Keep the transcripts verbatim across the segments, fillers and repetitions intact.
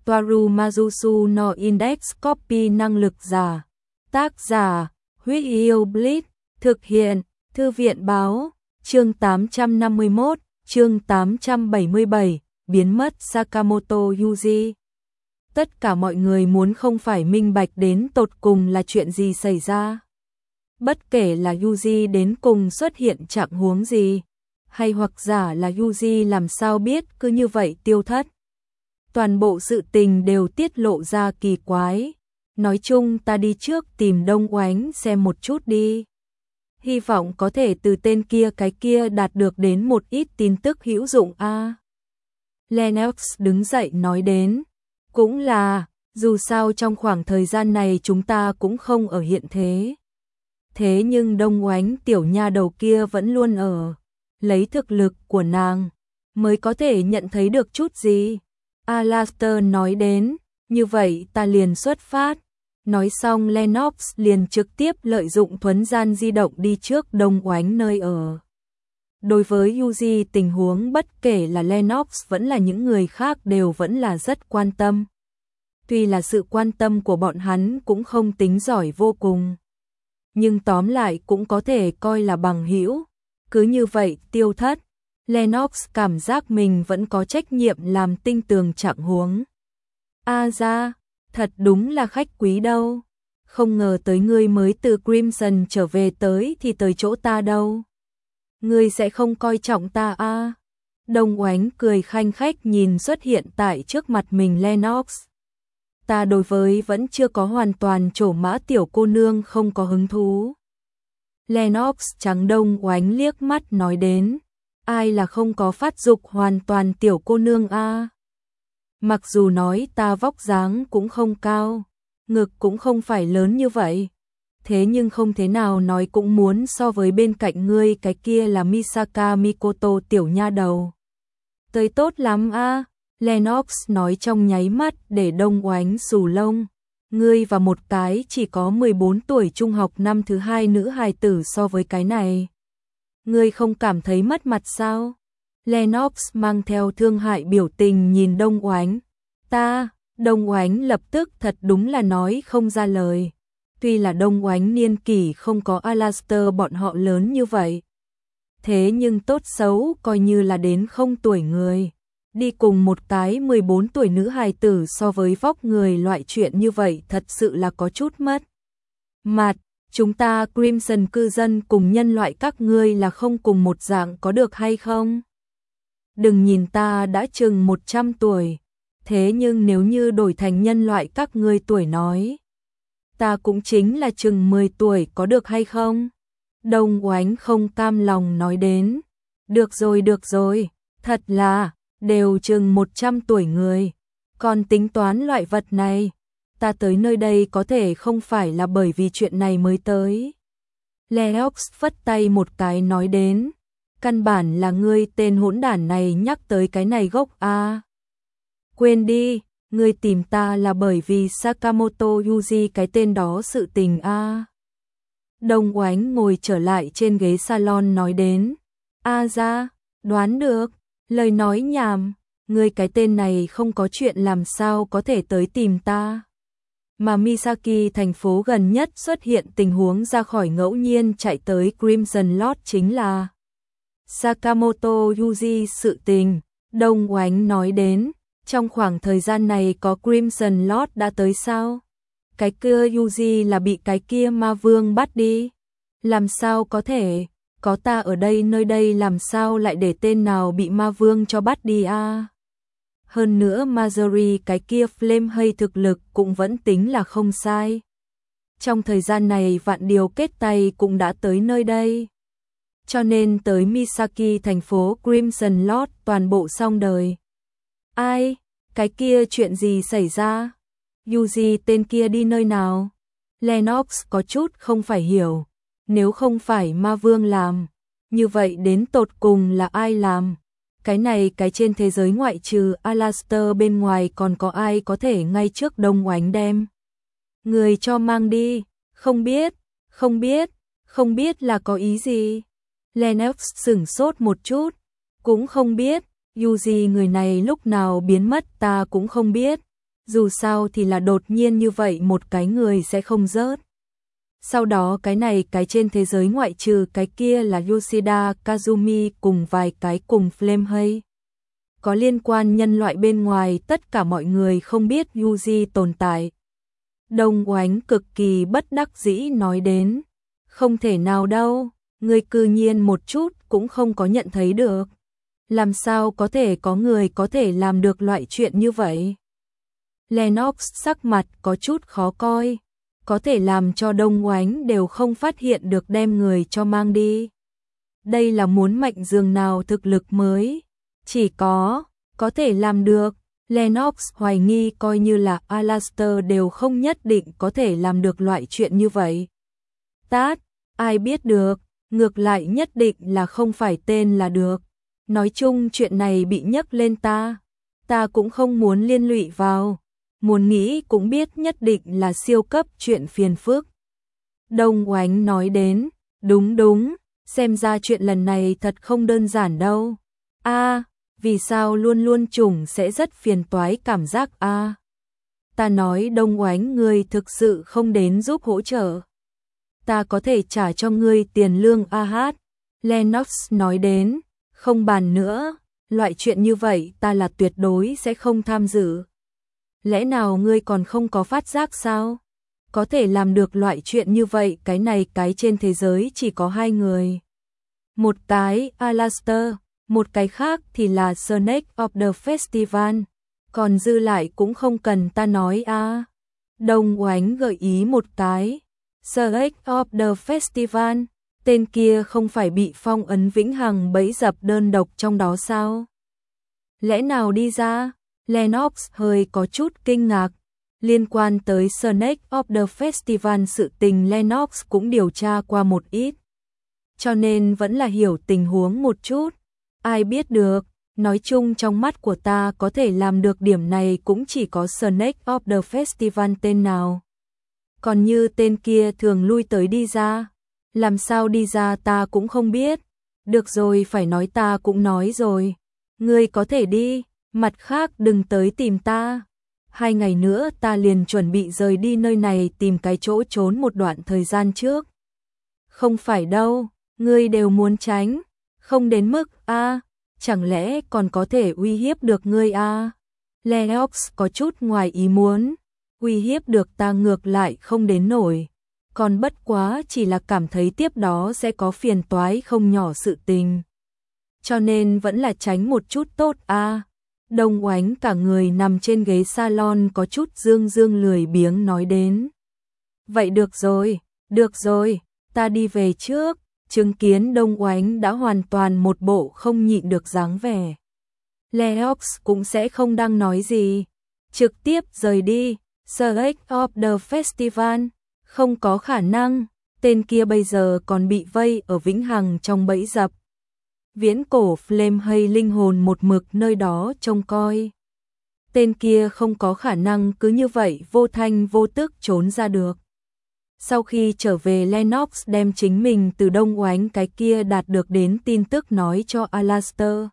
Toaru Majusu no Index Copy năng lực giả. Tác giả, Huyết Yêu Blitz, thực hiện, Thư viện báo, chương tám trăm năm mươi mốt, chương tám trăm bảy mươi bảy, biến mất Sakamoto Yuji. Tất cả mọi người muốn không phải minh bạch đến tột cùng là chuyện gì xảy ra. Bất kể là Yuji đến cùng xuất hiện trạng huống gì, hay hoặc giả là Yuji làm sao biết cứ như vậy tiêu thất. Toàn bộ sự tình đều tiết lộ ra kỳ quái. Nói chung ta đi trước tìm Đông Oánh xem một chút đi. Hy vọng có thể từ tên kia cái kia đạt được đến một ít tin tức hữu dụng a. À. Lennox đứng dậy nói đến. Cũng là, dù sao trong khoảng thời gian này chúng ta cũng không ở hiện thế. Thế nhưng Đông Oánh tiểu nha đầu kia vẫn luôn ở. Lấy thực lực của nàng mới có thể nhận thấy được chút gì. Alastair nói đến, như vậy ta liền xuất phát. Nói xong Lennox liền trực tiếp lợi dụng thuấn gian di động đi trước Đông Oánh nơi ở. Đối với Yuji tình huống bất kể là Lennox vẫn là những người khác đều vẫn là rất quan tâm. Tuy là sự quan tâm của bọn hắn cũng không tính giỏi vô cùng. Nhưng tóm lại cũng có thể coi là bằng hữu. Cứ như vậy tiêu thất. Lennox cảm giác mình vẫn có trách nhiệm làm tinh tường trạng huống. A ra, thật đúng là khách quý đâu. Không ngờ tới ngươi mới từ Crimson trở về tới thì tới chỗ ta đâu. Ngươi sẽ không coi trọng ta a? À? Đông Oánh cười khanh khách nhìn xuất hiện tại trước mặt mình Lennox. Ta đối với vẫn chưa có hoàn toàn trổ mã tiểu cô nương không có hứng thú. Lennox trắng Đông Oánh liếc mắt nói đến. Ai là không có phát dục hoàn toàn tiểu cô nương a? À? Mặc dù nói ta vóc dáng cũng không cao, ngực cũng không phải lớn như vậy. Thế nhưng không thế nào nói cũng muốn so với bên cạnh ngươi cái kia là Misaka Mikoto tiểu nha đầu. Tới tốt lắm a. À? Lennox nói trong nháy mắt để Đông Oánh xù lông. Ngươi và một cái chỉ có mười bốn tuổi trung học năm thứ hai nữ hài tử so với cái này. Ngươi không cảm thấy mất mặt sao? Lennox mang theo thương hại biểu tình nhìn Đông Oánh. Ta, Đông Oánh lập tức thật đúng là nói không ra lời. Tuy là Đông Oánh niên kỷ không có Alastair bọn họ lớn như vậy. Thế nhưng tốt xấu coi như là đến không tuổi người. Đi cùng một cái mười bốn tuổi nữ hài tử so với vóc người loại chuyện như vậy thật sự là có chút mất mặt. Chúng ta Crimson cư dân cùng nhân loại các ngươi là không cùng một dạng có được hay không? Đừng nhìn ta đã chừng một trăm tuổi. Thế nhưng nếu như đổi thành nhân loại các ngươi tuổi nói. Ta cũng chính là chừng mười tuổi có được hay không? Đông Oánh không cam lòng nói đến. Được rồi được rồi, thật là, đều chừng một trăm tuổi người. Còn tính toán loại vật này. Ta tới nơi đây có thể không phải là bởi vì chuyện này mới tới. Lennox phất tay một cái nói đến. Căn bản là ngươi tên hỗn đản này nhắc tới cái này gốc a. À. Quên đi, ngươi tìm ta là bởi vì Sakamoto Yuji cái tên đó sự tình a. À. Đông Oánh ngồi trở lại trên ghế salon nói đến. A à ra, đoán được, lời nói nhảm, ngươi cái tên này không có chuyện làm sao có thể tới tìm ta. Mà Misaki thành phố gần nhất xuất hiện tình huống ra khỏi ngẫu nhiên chạy tới Crimson Lodge chính là Sakamoto Yuji sự tình. Đông Oánh nói đến, trong khoảng thời gian này có Crimson Lodge đã tới sao? Cái kia Yuji là bị cái kia ma vương bắt đi. Làm sao có thể, có ta ở đây nơi đây làm sao lại để tên nào bị ma vương cho bắt đi a? À? Hơn nữa Marjorie cái kia Flame hay thực lực cũng vẫn tính là không sai. Trong thời gian này vạn điều kết tay cũng đã tới nơi đây. Cho nên tới Misaki thành phố Crimson Lodge toàn bộ xong đời. Ai? Cái kia chuyện gì xảy ra? Yuji tên kia đi nơi nào? Lennox có chút không phải hiểu. Nếu không phải ma vương làm, như vậy đến tột cùng là ai làm? Cái này cái trên thế giới ngoại trừ Alastair bên ngoài còn có ai có thể ngay trước Đông Oánh đem người cho mang đi? Không biết, không biết, không biết là có ý gì? Lennox sửng sốt một chút, cũng không biết. Yuji người này lúc nào biến mất ta cũng không biết. Dù sao thì là đột nhiên như vậy một cái người sẽ không rớt. Sau đó cái này cái trên thế giới ngoại trừ cái kia là Yoshida Kazumi cùng vài cái cùng Flame hay. Có liên quan nhân loại bên ngoài tất cả mọi người không biết Yuji tồn tại. Đông Oánh cực kỳ bất đắc dĩ nói đến. Không thể nào đâu, người cư nhiên một chút cũng không có nhận thấy được. Làm sao có thể có người có thể làm được loại chuyện như vậy? Lennox sắc mặt có chút khó coi. Có thể làm cho Đông Oánh đều không phát hiện được đem người cho mang đi. Đây là muốn mạnh dường nào thực lực mới. Chỉ có, có thể làm được. Lennox hoài nghi coi như là Alastair đều không nhất định có thể làm được loại chuyện như vậy. Tát, ai biết được, ngược lại nhất định là không phải tên là được. Nói chung chuyện này bị nhắc lên ta, ta cũng không muốn liên lụy vào. Muốn nghĩ cũng biết nhất định là siêu cấp chuyện phiền phức. Đông Oánh nói đến, đúng đúng, xem ra chuyện lần này thật không đơn giản đâu. A, vì sao luôn luôn trùng sẽ rất phiền toái cảm giác a? À, ta nói Đông Oánh ngươi thực sự không đến giúp hỗ trợ. Ta có thể trả cho ngươi tiền lương a hát. Lennox nói đến, không bàn nữa, loại chuyện như vậy ta là tuyệt đối sẽ không tham dự. Lẽ nào ngươi còn không có phát giác sao? Có thể làm được loại chuyện như vậy cái này cái trên thế giới chỉ có hai người. Một cái Alastair, một cái khác thì là Snake of the Festival. Còn dư lại cũng không cần ta nói a. À. Đông Oánh gợi ý một cái. Snake of the Festival, tên kia không phải bị phong ấn vĩnh hằng bẫy dập đơn độc trong đó sao? Lẽ nào đi ra? Lennox hơi có chút kinh ngạc. Liên quan tới Snake of the Festival sự tình Lennox cũng điều tra qua một ít. Cho nên vẫn là hiểu tình huống một chút. Ai biết được, nói chung trong mắt của ta có thể làm được điểm này cũng chỉ có Snake of the Festival tên nào. Còn như tên kia thường lui tới đi ra. Làm sao đi ra ta cũng không biết. Được rồi phải nói ta cũng nói rồi. Ngươi có thể đi. Mặt khác đừng tới tìm ta. Hai ngày nữa ta liền chuẩn bị rời đi nơi này tìm cái chỗ trốn một đoạn thời gian trước. Không phải đâu, ngươi đều muốn tránh. Không đến mức a, à, chẳng lẽ còn có thể uy hiếp được ngươi a? À? Lennox có chút ngoài ý muốn. Uy hiếp được ta ngược lại không đến nổi. Còn bất quá chỉ là cảm thấy tiếp đó sẽ có phiền toái không nhỏ sự tình. Cho nên vẫn là tránh một chút tốt a. À? Đông Oánh cả người nằm trên ghế salon có chút dương dương lười biếng nói đến. Vậy được rồi, được rồi, ta đi về trước. Chứng kiến Đông Oánh đã hoàn toàn một bộ không nhịn được dáng vẻ. Lennox cũng sẽ không đang nói gì. Trực tiếp rời đi. Snake of the Festival. Không có khả năng. Tên kia bây giờ còn bị vây ở vĩnh hằng trong bẫy dập. Viễn cổ Flame hay linh hồn một mực nơi đó trông coi. Tên kia không có khả năng cứ như vậy vô thanh vô tức trốn ra được. Sau khi trở về Lennox đem chính mình từ Đông Oánh cái kia đạt được đến tin tức nói cho Alastair.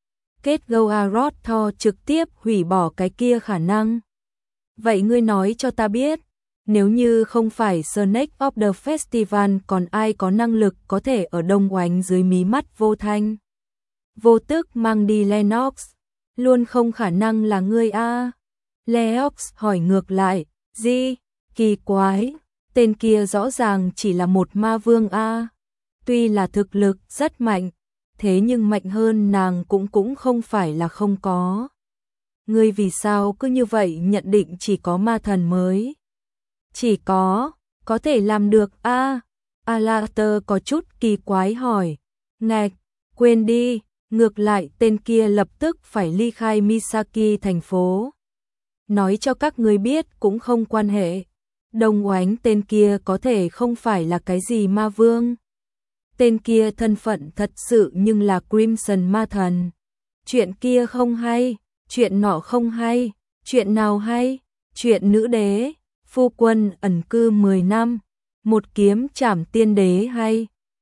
Kết Goaroth Thor trực tiếp hủy bỏ cái kia khả năng. Vậy ngươi nói cho ta biết, nếu như không phải Snake of the Festival còn ai có năng lực có thể ở Đông Oánh dưới mí mắt vô thanh vô tức mang đi Lennox, luôn không khả năng là ngươi a. À? Lennox hỏi ngược lại, gì? Kỳ quái, tên kia rõ ràng chỉ là một ma vương a. À? Tuy là thực lực rất mạnh, thế nhưng mạnh hơn nàng cũng cũng không phải là không có. Ngươi vì sao cứ như vậy nhận định chỉ có ma thần mới? Chỉ có, có thể làm được a. À? Alastair có chút kỳ quái hỏi. Ngạch, quên đi, ngược lại tên kia lập tức phải ly khai Misaki thành phố. Nói cho các ngươi biết cũng không quan hệ. Đông Oánh tên kia có thể không phải là cái gì ma vương. Tên kia thân phận thật sự nhưng là Crimson ma thần. Chuyện kia không hay, chuyện nọ không hay, chuyện nào hay, chuyện nữ đế, phu quân ẩn cư mười năm, một kiếm trảm tiên đế hay.